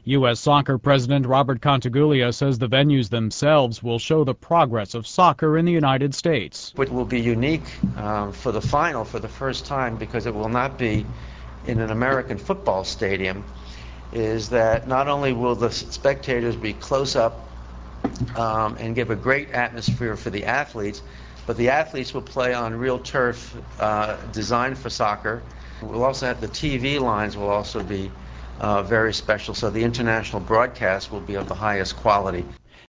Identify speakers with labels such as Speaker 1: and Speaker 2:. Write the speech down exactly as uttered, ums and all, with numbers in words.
Speaker 1: U S Soccer President Robert Contaguglia says the venues themselves will show the progress of soccer in the United States.
Speaker 2: It will be unique um, for the final for the first time, because it will not be in an American football stadium, is that not only will the spectators be close up um, and give a great atmosphere for the athletes, but the athletes will play on real turf uh, designed for soccer. We'll also have the T V lines will also be uh, very special, so the international broadcast will be of the highest quality.